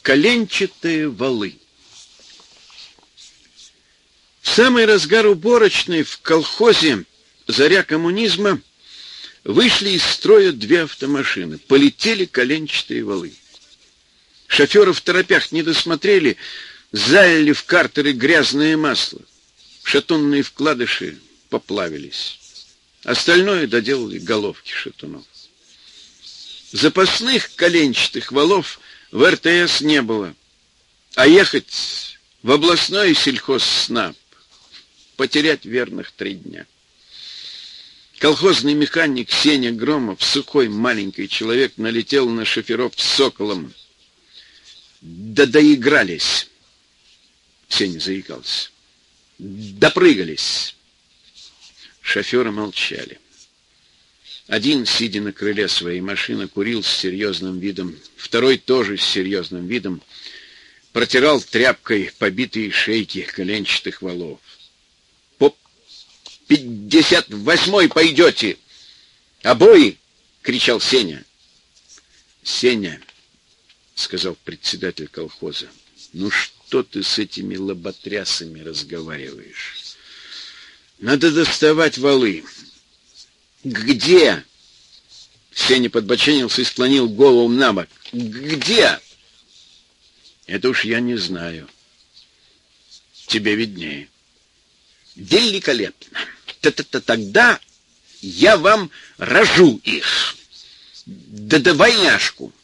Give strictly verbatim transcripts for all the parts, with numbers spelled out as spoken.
Коленчатые валы. В самый разгар уборочной в колхозе «Заря коммунизма» вышли из строя две автомашины. Полетели коленчатые валы. Шоферы в торопях не досмотрели, залили в картеры грязное масло. Шатунные вкладыши поплавились. Остальное доделали головки шатунов. Запасных коленчатых валов в эр тэ эс не было. А ехать в областной сельхозснаб потерять верных три дня. Колхозный механик Сеня Громов, сухой маленький человек, налетел на шоферов соколом. Да доигрались. Сеня заикался. Допрыгались. Шоферы молчали. Один, сидя на крыле своей машины, курил с серьезным видом. Второй тоже с серьезным видом протирал тряпкой побитые шейки коленчатых валов. По пятьдесят восьмой пойдете! Обои! — кричал Сеня. Сеня, — сказал председатель колхоза, — ну что ты с этими лоботрясами разговариваешь? Надо доставать валы. Где? Сеня подбоченился и склонил голову набок. Где? Это уж я не знаю. Тебе виднее. Великолепно. Т-т-т Тогда я вам рожу их. Да-да двойняшку.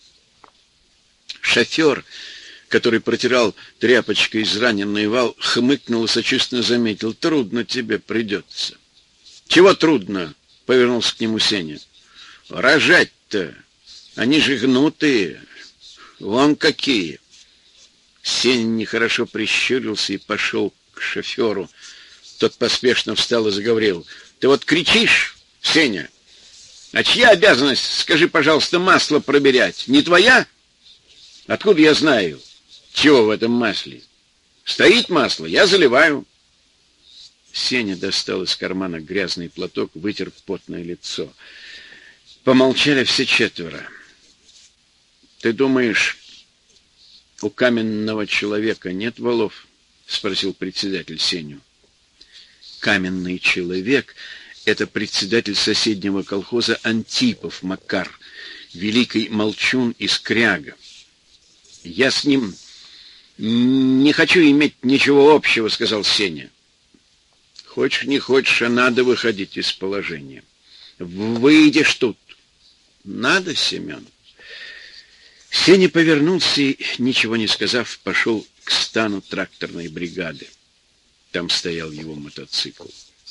Шофер, который протирал тряпочкой израненный вал, хмыкнул и сочувственно заметил: трудно тебе придется. Чего трудно? Повернулся к нему Сеня. Рожать-то, они же гнутые. Вон какие. Сеня нехорошо прищурился и пошел к шоферу. Тот поспешно встал и заговорил: ты вот кричишь, Сеня, а чья обязанность, скажи, пожалуйста, масло проверять? Не твоя? Откуда я знаю, чего в этом масле? Стоит масло, я заливаю. Сеня достал из кармана грязный платок, вытер потное лицо. Помолчали все четверо. Ты думаешь, у каменного человека нет валов? Спросил председатель Сеню. Каменный человек — это председатель соседнего колхоза Антипов Макар, великий молчун и скряга. Я с ним не хочу иметь ничего общего, сказал Сеня. Хочешь, не хочешь, а надо выходить из положения. Выйдешь тут. Надо, Семен. Сеня повернулся и, ничего не сказав, пошел к стану тракторной бригады. Там стоял его мотоцикл.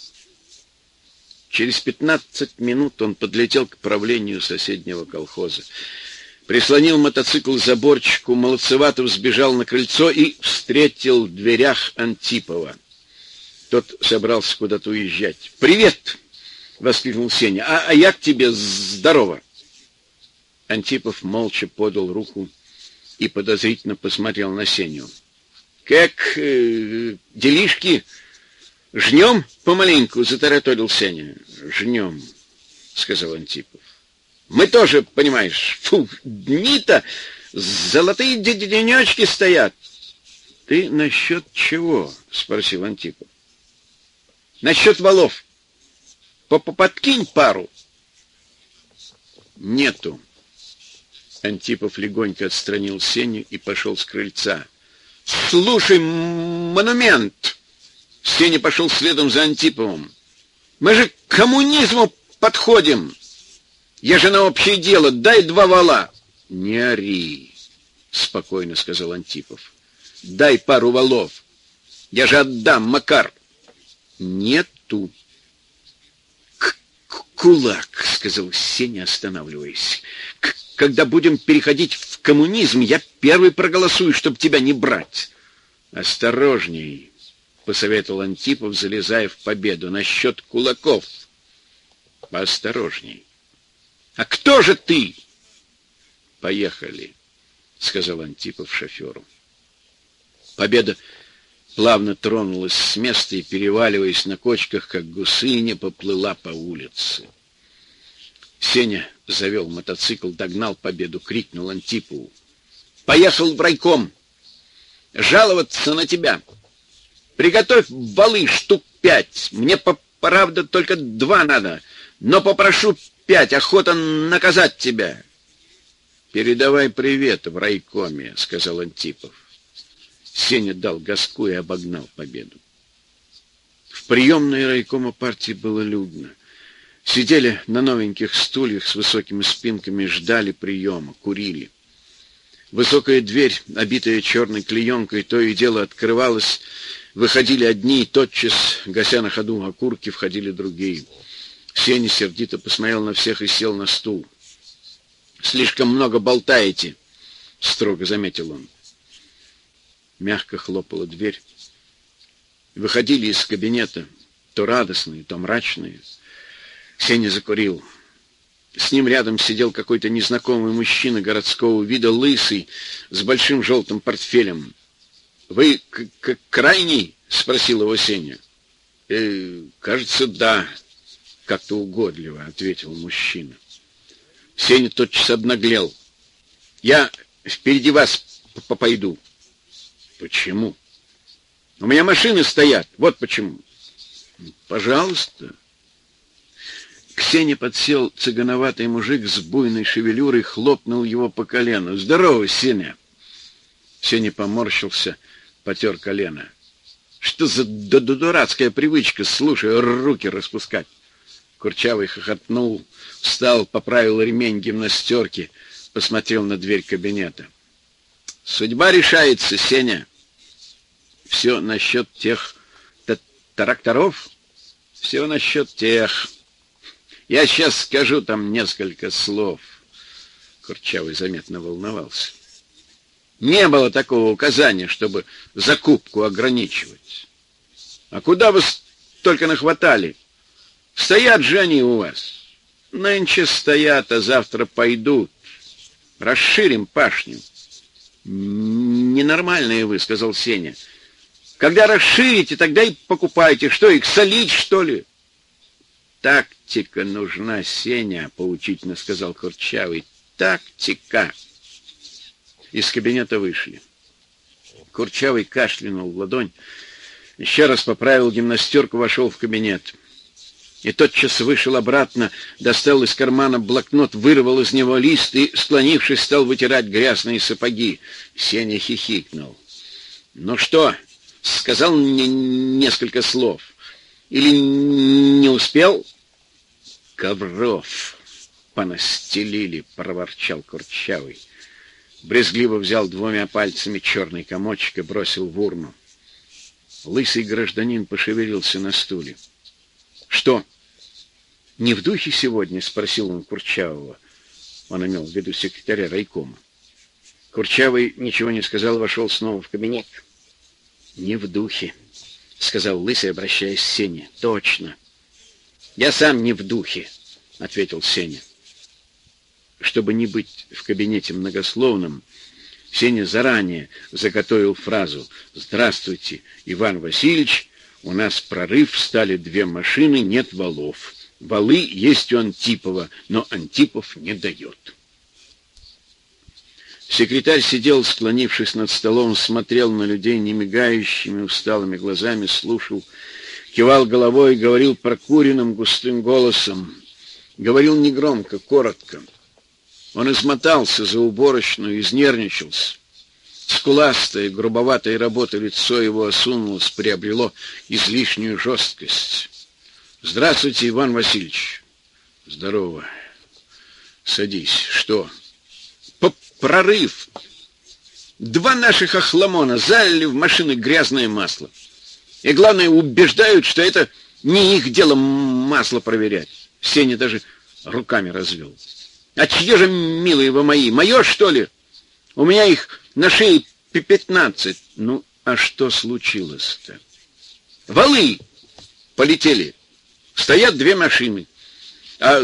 Через пятнадцать минут он подлетел к правлению соседнего колхоза. Прислонил мотоцикл к заборчику, молодцевато взбежал на крыльцо и встретил в дверях Антипова. Тот собрался куда-то уезжать. «Привет!» — воскликнул Сеня. «А, а я к тебе здорово!» Антипов молча подал руку и подозрительно посмотрел на Сеню. «Как э, делишки? Жнем помаленьку?» — затараторил Сеня. «Жнем», — сказал Антипов. «Мы тоже, понимаешь, фу, дни-то, золотые денечки стоят». «Ты насчет чего?» — спросил Антипов. «Насчет валов. Подкинь пару». «Нету». Антипов легонько отстранил Сеню и пошел с крыльца. «Слушай, монумент!» Сеня пошел следом за Антиповым. «Мы же к коммунизму подходим. Я же на общее дело. Дай два вала». «Не ори», — спокойно сказал Антипов. «Дай пару валов. Я же отдам, Макар». «Нету». «Кулак», — сказал Сеня, останавливаясь. «Когда будем переходить в коммунизм, я первый проголосую, чтобы тебя не брать». «Осторожней», — посоветовал Антипов, залезая в победу. «Насчет кулаков поосторожней». «А кто же ты?» «Поехали», — сказал Антипов шоферу. Победа плавно тронулась с места и, переваливаясь на кочках, как гусыня, поплыла по улице. Сеня завел мотоцикл, догнал Победу, крикнул Антипову: Поехал в райком жаловаться на тебя. Приготовь валы штук пять. Мне, по правда, только два надо, но попрошу пять. Охота наказать тебя. Передавай привет в райкоме, сказал Антипов. Сеня дал газку и обогнал Победу. В приемной райкома партии было людно. Сидели на новеньких стульях с высокими спинками, ждали приема, курили. Высокая дверь, обитая черной клеенкой, то и дело открывалась. Выходили одни, и тотчас, гася на ходу окурки, входили другие. Сеня сердито посмотрел на всех и сел на стул. «Слишком много болтаете», — строго заметил он. Мягко хлопала дверь. Выходили из кабинета, то радостные, то мрачные. Сеня закурил. С ним рядом сидел какой-то незнакомый мужчина городского вида, лысый, с большим желтым портфелем. «Вы к -к крайний?» — спросил его Сеня. «Э, «Кажется, да», — как-то угодливо ответил мужчина. Сеня тотчас обнаглел. «Я впереди вас пойду». «Почему?» «У меня машины стоят, вот почему». «Пожалуйста». К Сене подсел цыгановатый мужик с буйной шевелюрой, хлопнул его по колену. «Здорово, Сеня!» Сеня поморщился, потер колено. «Что за дурацкая привычка, слушай, руки распускать?» Курчавый хохотнул, встал, поправил ремень гимнастерки, посмотрел на дверь кабинета. «Судьба решается, Сеня». «Все насчет тех тракторов?» «Все насчет тех. Я сейчас скажу там несколько слов». Курчавый заметно волновался. «Не было такого указания, чтобы закупку ограничивать. А куда вы только нахватали? Стоят же они у вас. Нынче стоят, а завтра пойдут. Расширим пашню». «Ненормальные вы», — сказал Сеня. «Когда расширите, тогда и покупайте. Что, их солить, что ли?» «Тактика нужна, Сеня», — поучительно сказал Курчавый. «Тактика». Из кабинета вышли. Курчавый кашлянул в ладонь, еще раз поправил гимнастерку, вошел в кабинет. И тотчас вышел обратно, достал из кармана блокнот, вырвал из него лист и, склонившись, стал вытирать грязные сапоги. Сеня хихикнул. «Ну что, сказал мне несколько слов? Или не успел?» «Ковров понастелили», — проворчал Курчавый. Брезгливо взял двумя пальцами черный комочек и бросил в урну. Лысый гражданин пошевелился на стуле. «Что, не в духе сегодня?» — спросил он Курчавого. Он имел в виду секретаря райкома. Курчавый ничего не сказал, вошел снова в кабинет. «Не в духе», — сказал Лысый, обращаясь к Сене. «Точно. Я сам не в духе», — ответил Сеня. Чтобы не быть в кабинете многословным, Сеня заранее заготовил фразу: «Здравствуйте, Иван Васильевич, у нас прорыв, стали две машины, нет валов. Валы есть у Антипова, но Антипов не дает». Секретарь сидел, склонившись над столом, смотрел на людей немигающими усталыми глазами, слушал, кивал головой, говорил прокуренным густым голосом. Говорил негромко, коротко. Он измотался за уборочную, изнервничался. Скуластое, грубоватое работа лицо его осунулось, приобрело излишнюю жесткость. «Здравствуйте, Иван Васильевич». «Здорово. Садись. Что?» «Прорыв. Два наших охламона залили в машины грязное масло. И главное, убеждают, что это не их дело масло проверять». Сеня даже руками развел. «А чье же, милые вы мои, мое, что ли? У меня их на шее пятнадцать». «Ну, а что случилось-то?» «Валы полетели. Стоят две машины. А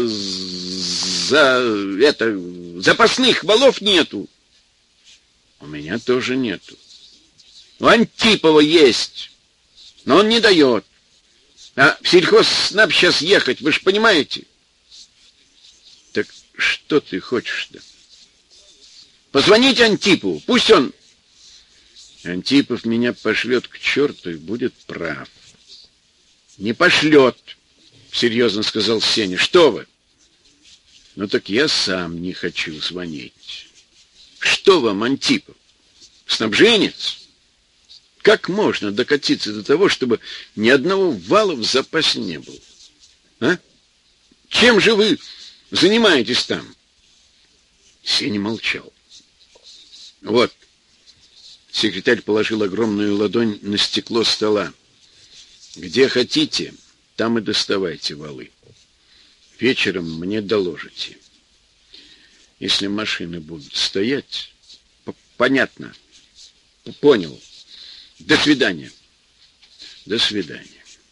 за это запасных валов нету». «У меня тоже нету». «У Антипова есть, но он не дает. А в сельхозснаб сейчас ехать, вы же понимаете». «Так что ты хочешь-то?» Позвоните Антипову, пусть он... Антипов меня пошлет к черту и будет прав. Не пошлет, серьезно сказал Сеня. Что вы? Ну так я сам не хочу звонить. Что вам, Антипов? Снабженец? Как можно докатиться до того, чтобы ни одного вала в запасе не было? А? Чем же вы занимаетесь там? Сеня молчал. Вот. Секретарь положил огромную ладонь на стекло стола. Где хотите, там и доставайте валы. Вечером мне доложите. Если машины будут стоять... Понятно. Понял. До свидания. До свидания.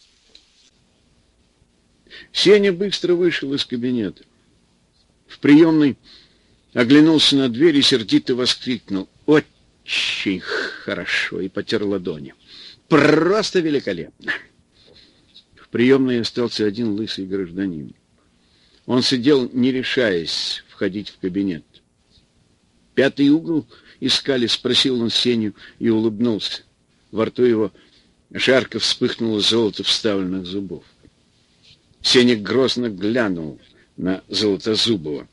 Сеня быстро вышел из кабинета. В приемной оглянулся на дверь и сердито воскликнул. Очень хорошо. И потер ладони. Просто великолепно. В приемной остался один лысый гражданин. Он сидел, не решаясь входить в кабинет. Пятый угол искали, спросил он Сеню и улыбнулся. Во рту его жарко вспыхнуло золото вставленных зубов. Сеня грозно глянул на Золотозубова.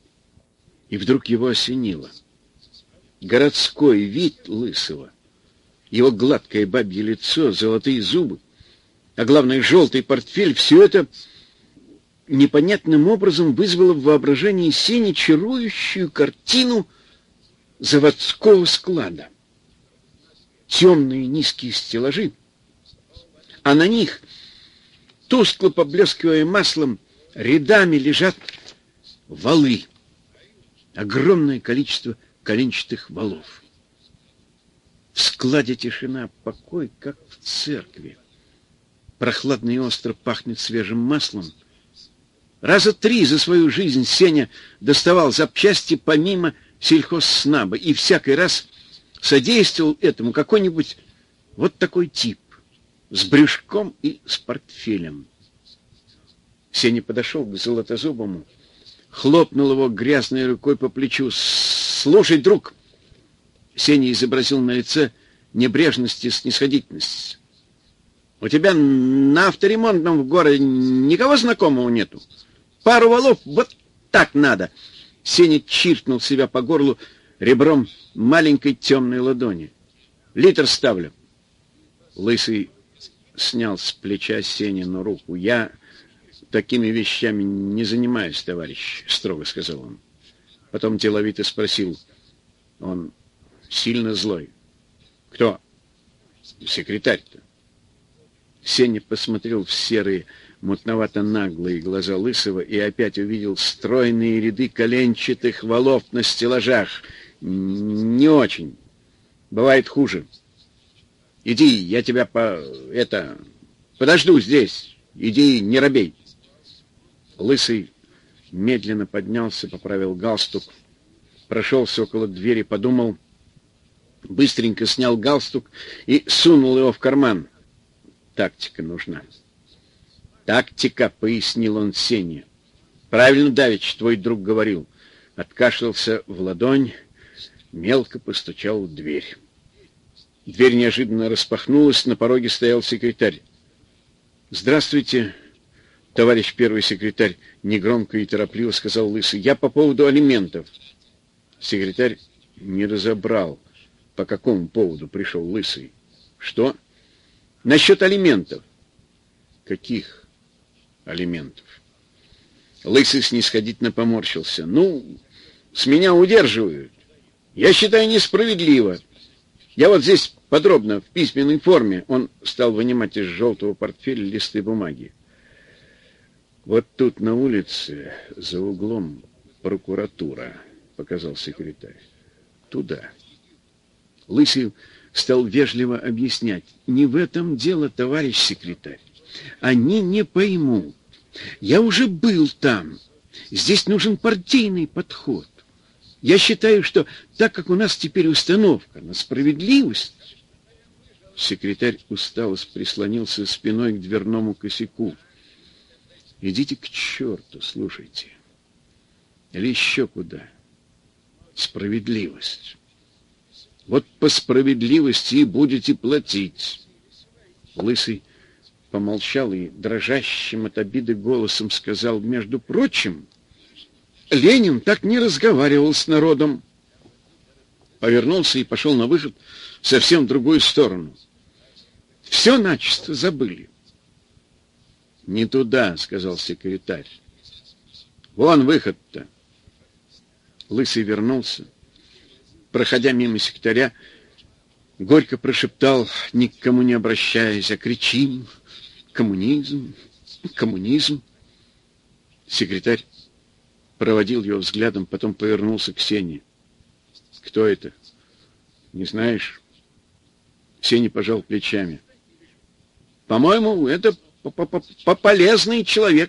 И вдруг его осенило. Городской вид лысого, его гладкое бабье лицо, золотые зубы, а главное желтый портфель, все это непонятным образом вызвало в воображении Сени чарующую картину заводского склада. Темные низкие стеллажи, а на них, тускло поблескивая маслом, рядами лежат валы. Огромное количество коленчатых валов. В складе тишина, покой, как в церкви. Прохладно и остро пахнет свежим маслом. Раза три за свою жизнь Сеня доставал запчасти помимо сельхозснаба, и всякий раз содействовал этому какой-нибудь вот такой тип, с брюшком и с портфелем. Сеня подошел к Золотозубому, хлопнул его грязной рукой по плечу. «Слушай, друг!» Сеня изобразил на лице небрежность и снисходительность. «У тебя на авторемонтном в городе никого знакомого нету? Пару валов вот так надо!» Сеня чиркнул себя по горлу ребром маленькой темной ладони. «Литр ставлю». Лысый снял с плеча Сенину руку. «Я такими вещами не занимаюсь, товарищ», — строго сказал он. Потом деловито спросил. Он сильно злой. «Кто?» «Секретарь-то». Сеня посмотрел в серые, мутновато-наглые глаза Лысого и опять увидел стройные ряды коленчатых валов на стеллажах. «Не очень. Бывает хуже. Иди, я тебя по... это... подожду здесь. Иди, не робей». Лысый медленно поднялся, поправил галстук, прошелся около двери, подумал, быстренько снял галстук и сунул его в карман. Тактика нужна. «Тактика», — пояснил он Сене. «Правильно, давеча, твой друг говорил». Откашлялся в ладонь, мелко постучал в дверь. Дверь неожиданно распахнулась, на пороге стоял секретарь. «Здравствуйте, товарищ первый секретарь», — негромко и торопливо сказал Лысый. «Я по поводу алиментов». Секретарь не разобрал, по какому поводу пришел Лысый. «Что?» «Насчет алиментов». «Каких алиментов?» Лысый снисходительно поморщился. «Ну, с меня удерживают. Я считаю несправедливо. Я вот здесь подробно, в письменной форме». Он стал вынимать из желтого портфеля листы бумаги. «Вот тут на улице, за углом, прокуратура», — показал секретарь. «Туда». Лысый стал вежливо объяснять. «Не в этом дело, товарищ секретарь. Они не поймут. Я уже был там. Здесь нужен партийный подход. Я считаю, что так как у нас теперь установка на справедливость...» Секретарь устало прислонился спиной к дверному косяку. «Идите к черту, слушайте. Или еще куда. Справедливость. Вот по справедливости и будете платить. Лысый помолчал и дрожащим от обиды голосом сказал: между прочим, Ленин так не разговаривал с народом. Повернулся и пошел на выход совсем в другую сторону. Все начисто забыли. Не туда, сказал секретарь. Вон выход-то. Лысый вернулся. Проходя мимо секретаря, горько прошептал, ни к кому не обращаясь: а кричим: коммунизм, коммунизм. Секретарь проводил его взглядом, потом повернулся к Сене. Кто это? Не знаешь? Сеня пожал плечами. По-моему, это полезный человек.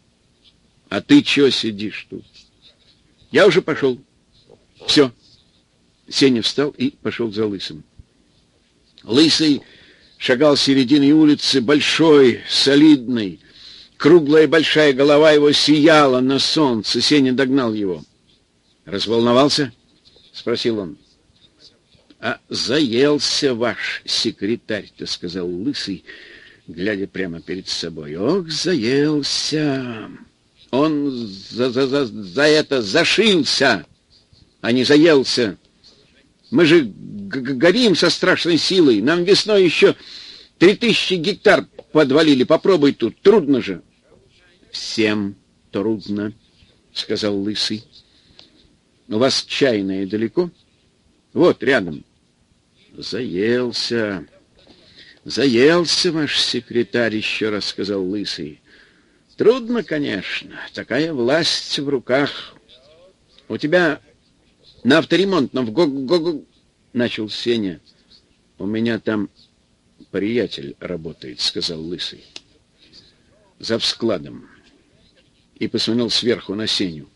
А ты чего сидишь тут? Я уже пошел. Все. Сеня встал и пошел за Лысым. Лысый шагал с середины улицы, большой, солидный. Круглая большая голова его сияла на солнце. Сеня догнал его. «Разволновался?» — спросил он. «А заелся ваш секретарь-то», — сказал Лысый, глядя прямо перед собой. «Ох, заелся! Он за, за, за, за это зашился, а не заелся. Мы же горим со страшной силой. Нам весной еще три тысячи гектар подвалили. Попробуй тут. Трудно же». «Всем трудно», — сказал Лысый. «У вас чайная далеко?» «Вот, рядом». «Заелся. Заелся ваш секретарь», — еще раз сказал Лысый. «Трудно, конечно. Такая власть в руках. У тебя на авторемонтном в го-го-го...» — начал Сеня. «У меня там приятель работает», — сказал Лысый. «За складом». И посмотрел сверху на Сеню.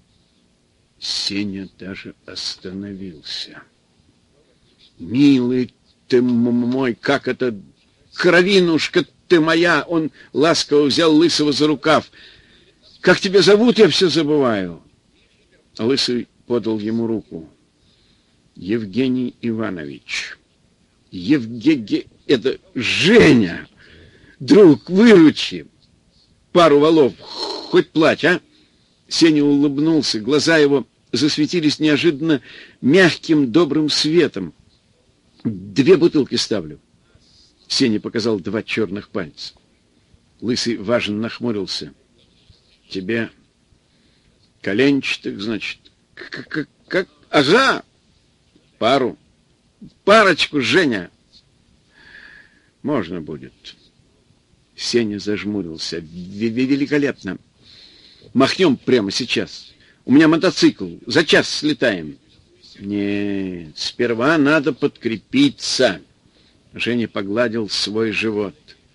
Сеня даже остановился. «Милый ты мой, как это... Кровинушка ты моя!» Он ласково взял Лысого за рукав. «Как тебя зовут, я все забываю». Лысый подал ему руку. «Евгений Иванович». «Евгений... Это Женя! Друг, выручи! Пару валов, хоть плачь, а?» Сеня улыбнулся, глаза его засветились неожиданно мягким, добрым светом. «Две бутылки ставлю». Сеня показал два черных пальца. Лысый важно нахмурился. «Тебе коленчатых, значит?» «Как? как? Ага! Пару. Парочку, Женя!» «Можно будет». Сеня зажмурился. «Великолепно! Махнем прямо сейчас. У меня мотоцикл. За час слетаем». «Нет, сперва надо подкрепиться». Женя погладил свой живот.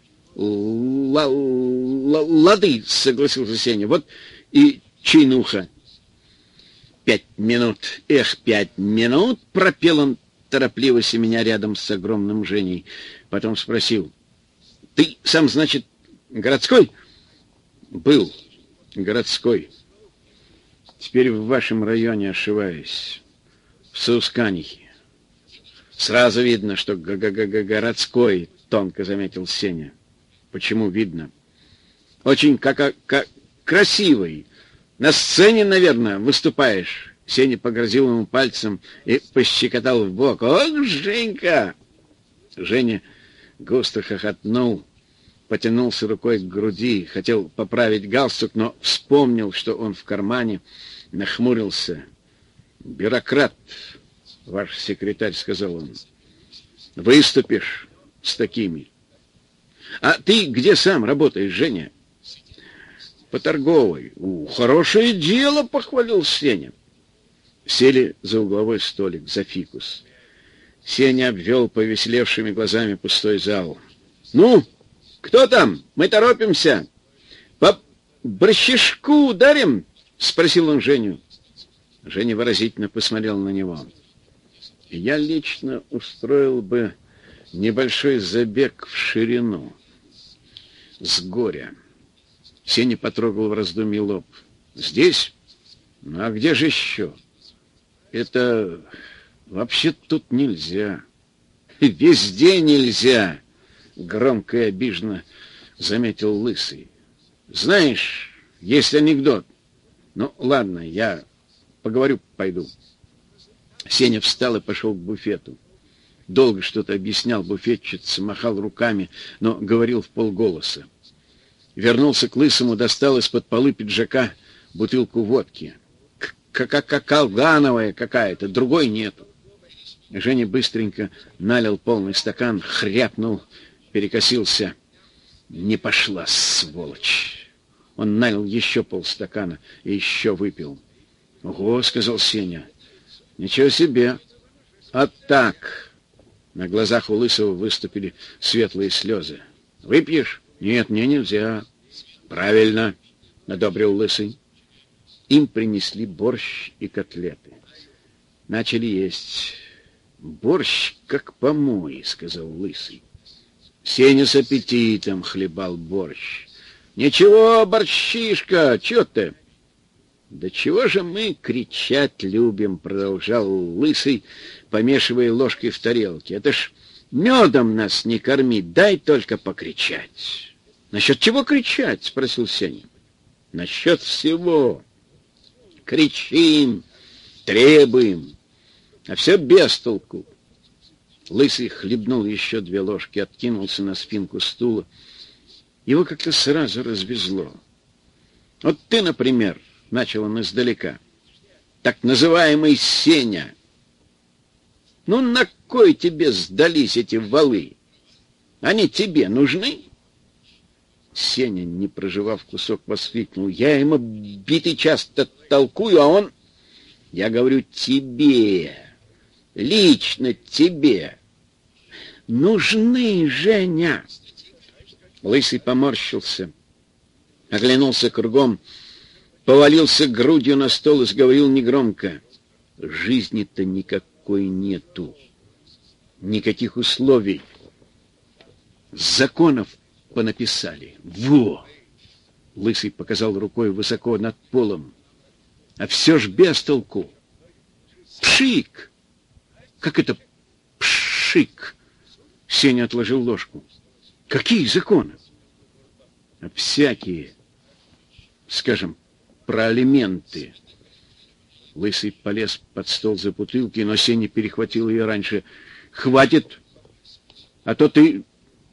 «Лады», — согласился Сеня. «Вот и чайнуха». «Пять минут. Эх, пять минут!» — пропел он, торопливо семеня рядом с огромным Женей. Потом спросил. «Ты сам, значит, городской?» «Был городской. Теперь в вашем районе ошиваюсь. В Саусканихе». «Сразу видно, что городской», — тонко заметил Сеня. «Почему видно?» «Очень как, как красивый. На сцене, наверное, выступаешь». Сеня погрозил ему пальцем и пощекотал в бок. «Ох, Женька!» Женя густо хохотнул, потянулся рукой к груди, хотел поправить галстук, но вспомнил, что он в кармане, нахмурился. «Бюрократ, ваш секретарь», — сказал он. «Выступишь с такими». «А ты где сам работаешь, Женя?» «По торговой». «У, хорошее дело», — похвалил Сеня. Сели за угловой столик, за фикус. Сеня обвел повеселевшими глазами пустой зал. «Ну, кто там? Мы торопимся. По борщишку ударим?» — спросил он Женю. Женя выразительно посмотрел на него. «Я лично устроил бы небольшой забег в ширину. С горя». Сеня потрогал в раздумье лоб. «Здесь? Ну а где же еще?» Это вообще тут нельзя. Везде нельзя, громко и обиженно заметил Лысый. Знаешь, есть анекдот. Ну, ладно, я поговорю, пойду. Сеня встал и пошел к буфету. Долго что-то объяснял буфетчице, махал руками, но говорил вполголоса. Вернулся к Лысому, достал из-под полы пиджака бутылку водки. Как-как колгановая какая-то, другой нету. Женя быстренько налил полный стакан, хряпнул, перекосился. Не пошла, сволочь. Он налил еще полстакана и еще выпил. — Ого, — сказал Сеня. — Ничего себе. А так... На глазах у Лысого выступили светлые слезы. — Выпьешь? — Нет, мне нельзя. — Правильно, — одобрил Лысый. Им принесли борщ и котлеты. Начали есть. — Борщ как помой, — сказал Лысый. Сеня с аппетитом хлебал борщ. — Ничего, борщишка, чё ты? — Да чего же мы кричать любим, — продолжал Лысый, помешивая ложкой в тарелке. — Это ж медом нас не корми, дай только покричать. — Насчет чего кричать? — спросил Сеня. — Насчет всего. Кричим, требуем, а все без толку. Лысый хлебнул еще две ложки, откинулся на спинку стула. Его как-то сразу развезло. Вот ты, например, — начал он издалека, — так называемый Сеня. Ну, на кой тебе сдались эти валы? Они тебе нужны? Сеня, не прожевав кусок, воскликнул. Я ему битый час-то толкую, а он... Я говорю, тебе, лично тебе. Нужны, Женя. Лысый поморщился, оглянулся кругом, повалился грудью на стол и заговорил негромко. Жизни-то никакой нету, никаких условий. Законов понаписали. Во! Лысый показал рукой высоко над полом. А все ж без толку. Пшик! Как это пшик? Сеня отложил ложку. Какие законы? А всякие, скажем, про алименты. Лысый полез под стол за бутылкой, но Сеня перехватил ее раньше. Хватит, а то ты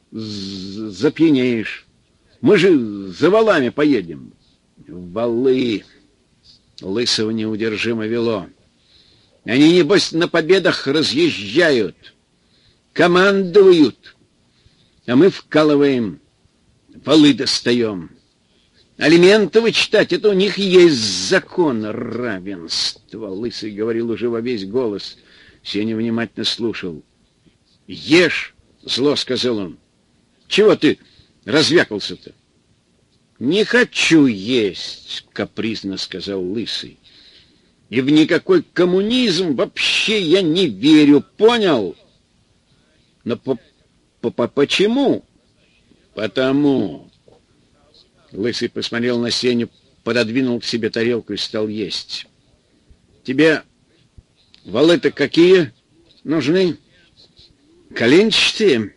запьянеешь. Мы же за валами поедем. Валы. Лысого неудержимо вело. Они, небось, на победах разъезжают, командуют, а мы вкалываем, валы достаем. Алименты вычитать — это у них есть закон равенства. Лысый говорил уже во весь голос. Сеня внимательно слушал. — Ешь, — зло сказал он. — Чего ты развякался-то? — Не хочу есть, — капризно сказал Лысый. — И в никакой коммунизм вообще я не верю, понял? — Но по по по почему? — Потому... Лысый посмотрел на Сеню, пододвинул к себе тарелку и стал есть. — Тебе валы-то какие нужны? Коленчатые?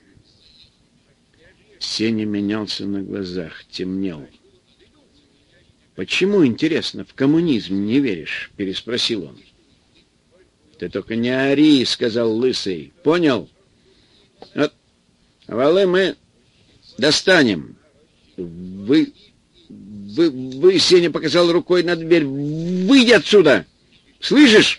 Сеня менялся на глазах, темнел. — Почему, интересно, в коммунизм не веришь? — переспросил он. — Ты только не ори, — сказал Лысый. — Понял? Вот валы мы достанем. Вы... Вы, вы, Сеня показал рукой на дверь. Выйди отсюда! Слышишь?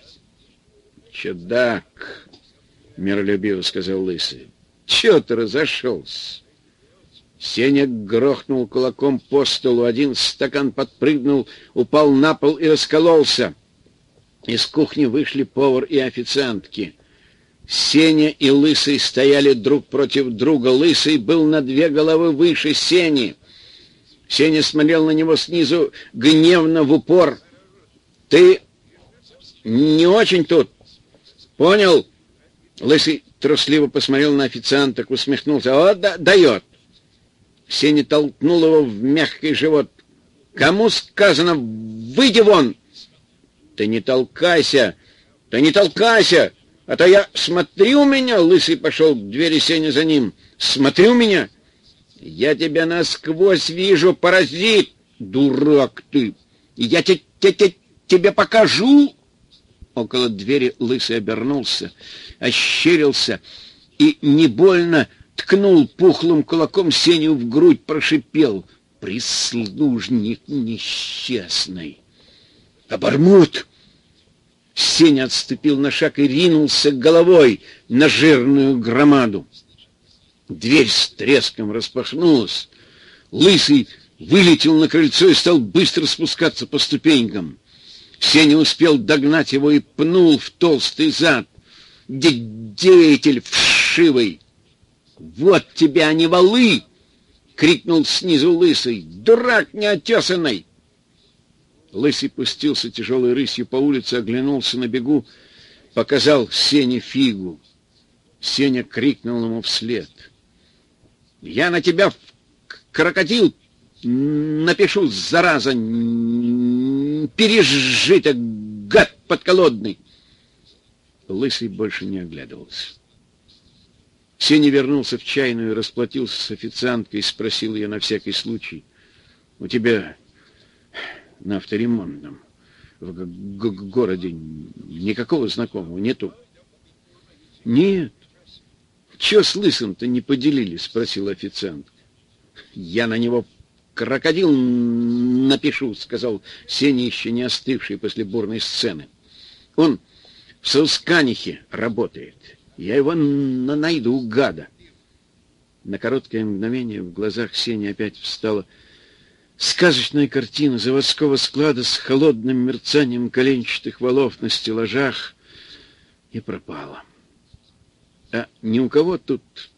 Чудак, миролюбиво сказал Лысый. Чего ты разошелся? Сеня грохнул кулаком по столу. Один стакан подпрыгнул, упал на пол и раскололся. Из кухни вышли повар и официантки. Сеня и Лысый стояли друг против друга. Лысый был на две головы выше Сени. Сеня смотрел на него снизу гневно в упор. — Ты не очень тут, понял? Лысый трусливо посмотрел на официанток, усмехнулся. — О, да, дает. Сеня толкнул его в мягкий живот. — Кому сказано, выйди вон! — Ты не толкайся, Да не толкайся, а то я... Смотри у меня, Лысый пошел к двери, Сеня за ним. Смотри у меня. Я тебя насквозь вижу, паразит. Дурак ты. Я те, те, те, тебе покажу. Около двери Лысый обернулся, ощерился и не больно ткнул пухлым кулаком Сеню в грудь, прошипел: прислужник несчастный. Обормот! Сеня отступил на шаг и ринулся головой на жирную громаду. Дверь с треском распахнулась. Лысый вылетел на крыльцо и стал быстро спускаться по ступенькам. Сеня успел догнать его и пнул в толстый зад. Деятель вшивый! Вот тебя, а не валы! — крикнул снизу Лысый. Дурак неотесанный! Лысый пустился тяжелой рысью по улице, оглянулся на бегу, показал Сене фигу. Сеня крикнул ему вслед: я на тебя, крокодил, напишу, зараза, пережито, гад подколодный. Лысый больше не оглядывался. Сеня вернулся в чайную, расплатился с официанткой и спросил ее на всякий случай: у тебя на авторемонтном в г- г- городе никакого знакомого нету? Нет. Чего с Лысым-то не поделили? Спросил официант. Я на него крокодил напишу, сказал Сеня, еще не остывший после бурной сцены. Он в Саусканихе работает. Я его на найду, гада. На короткое мгновение в глазах Сени опять встала сказочная картина заводского склада с холодным мерцанием коленчатых валов на стеллажах и пропала. А ни у кого тут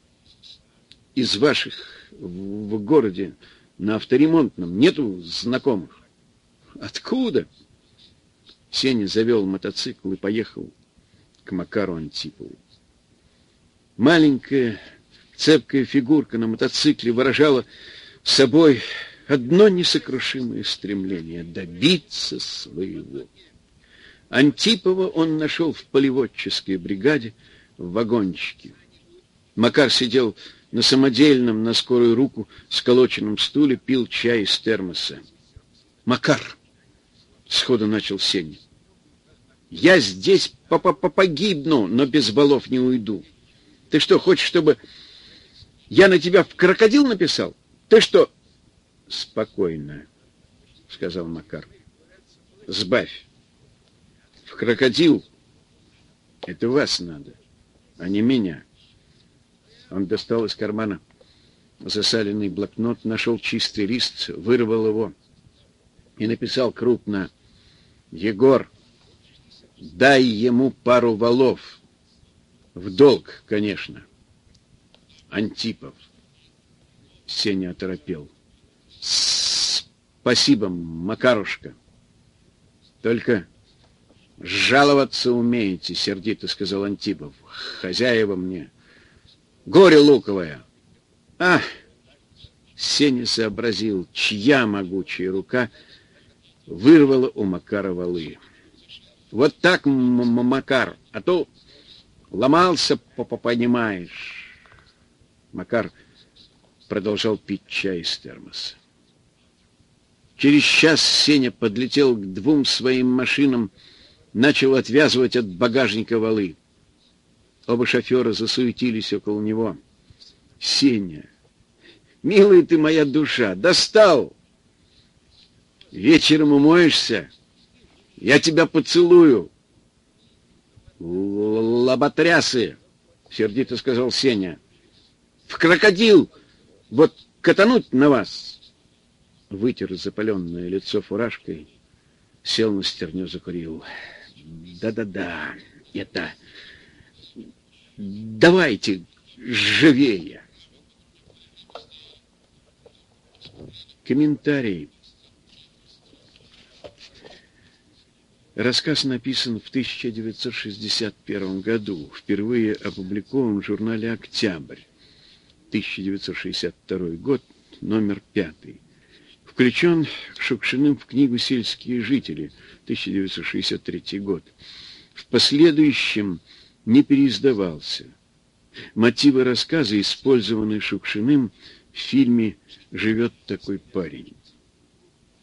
из ваших в городе на авторемонтном нету знакомых? Откуда? Сеня завел мотоцикл и поехал к Макару Антипову. Маленькая цепкая фигурка на мотоцикле выражала собой одно несокрушимое стремление — добиться своего. Антипова он нашел в полеводческой бригаде в вагончике. Макар сидел на самодельном на скорую руку сколоченном стуле, пил чай из термоса. «Макар!» — сходу начал Сеня. «Я здесь погибну, но без балов не уйду. Ты что, хочешь, чтобы я на тебя в крокодил написал? Ты что...» «Спокойно», — сказал Макар. «Сбавь. В крокодил это вас надо, а не меня». Он достал из кармана засаленный блокнот, нашел чистый лист, вырвал его и написал крупно: «Егор, дай ему пару валов. В долг, конечно. Антипов». Сеня оторопел. «Спасибо, Макарушка. Только жаловаться умеете», — сердито сказал Антипов. «Хозяева мне горе луковое». «Ах!» — Сеня сообразил, чья могучая рука вырвала у Макара валы. «Вот так, Макар, а то ломался, понимаешь». Макар продолжал пить чай из термоса. Через час Сеня подлетел к двум своим машинам, начал отвязывать от багажника валы. Оба шофера засуетились около него. «Сеня, милая ты моя душа, достал! Вечером умоешься, я тебя поцелую». «Лоботрясы!» — сердито сказал Сеня. «В крокодил вот катануть на вас!» Вытер запаленное лицо фуражкой, сел на стерню, закурил. «Да-да-да, это... Давайте живее!» Комментарий. Рассказ написан в тысяча девятьсот шестьдесят первом году, впервые опубликован в журнале «Октябрь», тысяча девятьсот шестьдесят второй год, номер пятый. Включен Шукшиным в книгу «Сельские жители», тысяча девятьсот шестьдесят третий год. в последующем не переиздавался. Мотивы рассказа использованы Шукшиным в фильме «Живет такой парень».